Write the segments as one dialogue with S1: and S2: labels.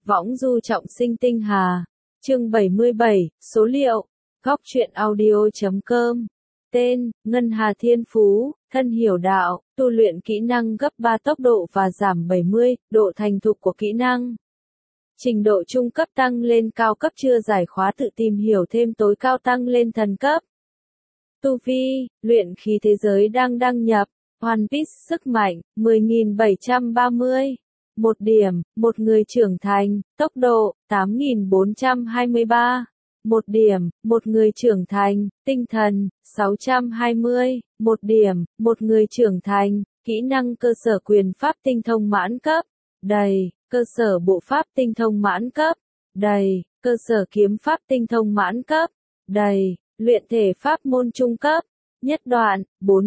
S1: Võng du trọng sinh tinh hà. Chương 77, số liệu. Góc truyện audio.com. Tên, Ngân Hà Thiên Phú, thân hiểu đạo, tu luyện kỹ năng gấp 3 tốc độ và giảm 70, độ thành thục của kỹ năng. Trình độ trung cấp tăng lên cao cấp chưa giải khóa tự tìm hiểu thêm tối cao tăng lên thần cấp. Tu vi, luyện khí thế giới đang đăng nhập. One Piece sức mạnh, 10.730. 1 điểm, một người trưởng thành, tốc độ, 8.423. 1 điểm, một người trưởng thành, tinh thần, 620. 1 điểm, một người trưởng thành, kỹ năng cơ sở quyền pháp tinh thông mãn cấp, đầy, cơ sở bộ pháp tinh thông mãn cấp, đầy, cơ sở kiếm pháp tinh thông mãn cấp, đầy, luyện thể pháp môn trung cấp, nhất đoạn,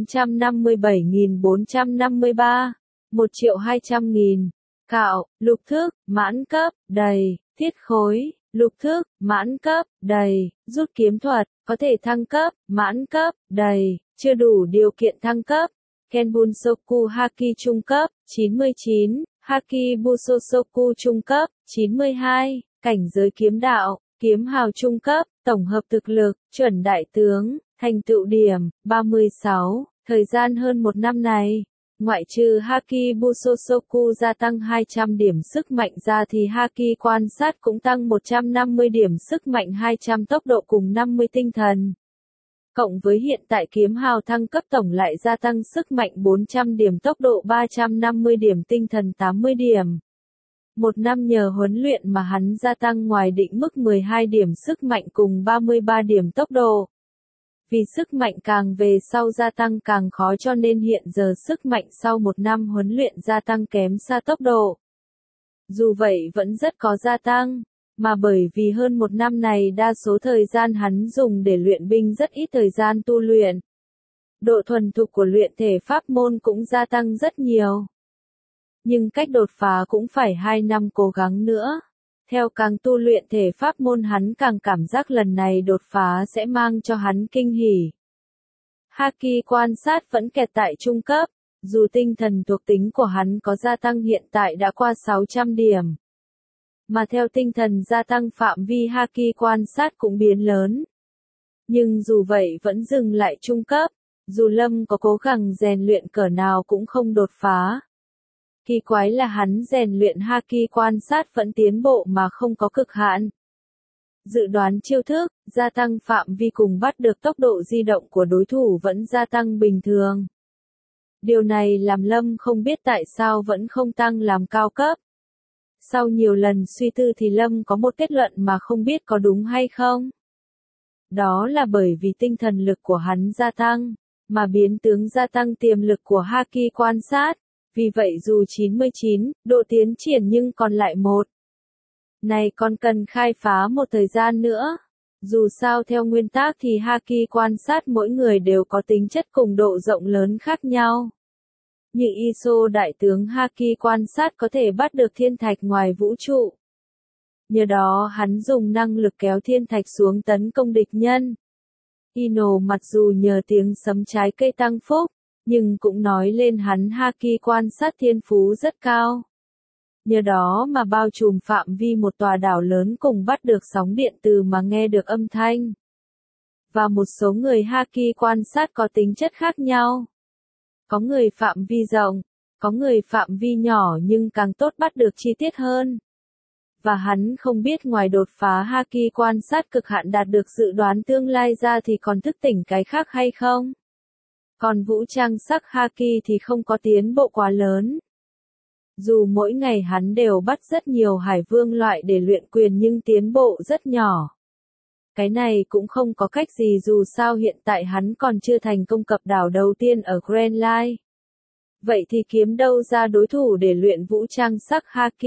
S1: 457.453. 1.200.000. Cạo, lục thức, mãn cấp, đầy, thiết khối, lục thức, mãn cấp, đầy, rút kiếm thuật, có thể thăng cấp, mãn cấp, đầy, chưa đủ điều kiện thăng cấp. Kenbunsoku Haki trung cấp, 99, Haki Busosoku trung cấp, 92, cảnh giới kiếm đạo, kiếm hào trung cấp, tổng hợp thực lực, chuẩn đại tướng, thành tựu điểm, 36, thời gian hơn 1 năm này. Ngoại trừ Haki Busosoku gia tăng 200 điểm sức mạnh ra thì Haki quan sát cũng tăng 150 điểm sức mạnh 200 tốc độ cùng 50 tinh thần. Cộng với hiện tại kiếm hào thăng cấp tổng lại gia tăng sức mạnh 400 điểm tốc độ 350 điểm tinh thần 80 điểm. 1 năm nhờ huấn luyện mà hắn gia tăng ngoài định mức 12 điểm sức mạnh cùng 33 điểm tốc độ. Vì sức mạnh càng về sau gia tăng càng khó cho nên hiện giờ sức mạnh sau 1 năm huấn luyện gia tăng kém xa tốc độ. Dù vậy vẫn rất có gia tăng, mà bởi vì hơn 1 năm này đa số thời gian hắn dùng để luyện binh rất ít thời gian tu luyện. Độ thuần thục của luyện thể pháp môn cũng gia tăng rất nhiều. Nhưng cách đột phá cũng phải 2 năm cố gắng nữa. Theo càng tu luyện thể pháp môn hắn càng cảm giác lần này đột phá sẽ mang cho hắn kinh hỉ. Haki quan sát vẫn kẹt tại trung cấp, dù tinh thần thuộc tính của hắn có gia tăng hiện tại đã qua 600 điểm. Mà theo tinh thần gia tăng phạm vi Haki quan sát cũng biến lớn. Nhưng dù vậy vẫn dừng lại trung cấp, dù Lâm có cố gắng rèn luyện cỡ nào cũng không đột phá. Kỳ quái là hắn rèn luyện Haki quan sát vẫn tiến bộ mà không có cực hạn. Dự đoán chiêu thức, gia tăng phạm vi cùng bắt được tốc độ di động của đối thủ vẫn gia tăng bình thường. Điều này làm Lâm không biết tại sao vẫn không tăng làm cao cấp. Sau nhiều lần suy tư thì Lâm có một kết luận mà không biết có đúng hay không. Đó là bởi vì tinh thần lực của hắn gia tăng, mà biến tướng gia tăng tiềm lực của Haki quan sát. Vì vậy dù 99, độ tiến triển nhưng còn lại 1. Này còn cần khai phá một thời gian nữa. Dù sao theo nguyên tắc thì Haki quan sát mỗi người đều có tính chất cùng độ rộng lớn khác nhau. Như Iso đại tướng Haki quan sát có thể bắt được thiên thạch ngoài vũ trụ. Nhờ đó hắn dùng năng lực kéo thiên thạch xuống tấn công địch nhân. Ino mặc dù nhờ tiếng sấm trái cây tăng phúc, nhưng cũng nói lên hắn Haki quan sát thiên phú rất cao. Nhờ đó mà bao trùm phạm vi một tòa đảo lớn cùng bắt được sóng điện từ mà nghe được âm thanh. Và một số người Haki quan sát có tính chất khác nhau. Có người phạm vi rộng, có người phạm vi nhỏ nhưng càng tốt bắt được chi tiết hơn. Và hắn không biết ngoài đột phá Haki quan sát cực hạn đạt được dự đoán tương lai ra thì còn thức tỉnh cái khác hay không? Còn vũ trang sắc Haki thì không có tiến bộ quá lớn. Dù mỗi ngày hắn đều bắt rất nhiều hải vương loại để luyện quyền nhưng tiến bộ rất nhỏ. Cái này cũng không có cách gì dù sao hiện tại hắn còn chưa thành công cập đảo đầu tiên ở Grand Line. Vậy thì kiếm đâu ra đối thủ để luyện vũ trang sắc Haki?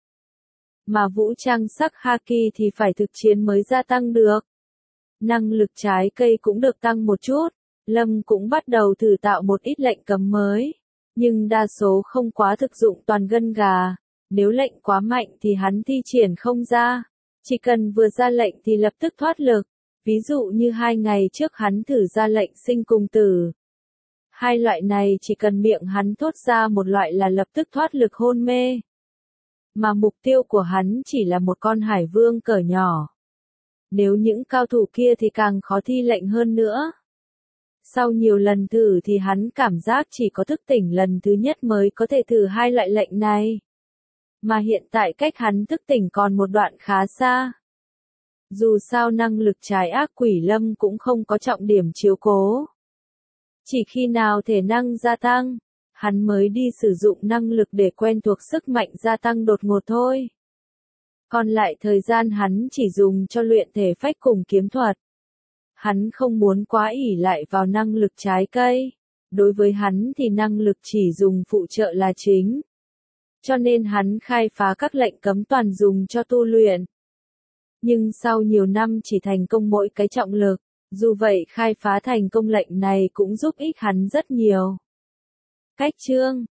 S1: Mà vũ trang sắc Haki thì phải thực chiến mới gia tăng được. Năng lực trái cây cũng được tăng một chút. Lâm cũng bắt đầu thử tạo một ít lệnh cấm mới, nhưng đa số không quá thực dụng toàn gân gà, nếu lệnh quá mạnh thì hắn thi triển không ra, chỉ cần vừa ra lệnh thì lập tức thoát lực, ví dụ như 2 ngày trước hắn thử ra lệnh sinh cùng tử. 2 loại này chỉ cần miệng hắn thốt ra một loại là lập tức thoát lực hôn mê. mà mục tiêu của hắn chỉ là một con hải vương cỡ nhỏ. Nếu những cao thủ kia thì càng khó thi lệnh hơn nữa. Sau nhiều lần thử thì hắn cảm giác chỉ có thức tỉnh lần thứ nhất mới có thể thử hai loại lệnh này. Mà hiện tại cách hắn thức tỉnh còn một đoạn khá xa. Dù sao năng lực trái ác quỷ lâm cũng không có trọng điểm chiếu cố. Chỉ khi nào thể năng gia tăng, hắn mới đi sử dụng năng lực để quen thuộc sức mạnh gia tăng đột ngột thôi. Còn lại thời gian hắn chỉ dùng cho luyện thể phách cùng kiếm thuật. Hắn không muốn quá ỷ lại vào năng lực trái cây. Đối với hắn thì năng lực chỉ dùng phụ trợ là chính. Cho nên hắn khai phá các lệnh cấm toàn dùng cho tu luyện. Nhưng sau nhiều năm chỉ thành công mỗi cái trọng lực, dù vậy khai phá thành công lệnh này cũng giúp ích hắn rất nhiều. Cách chương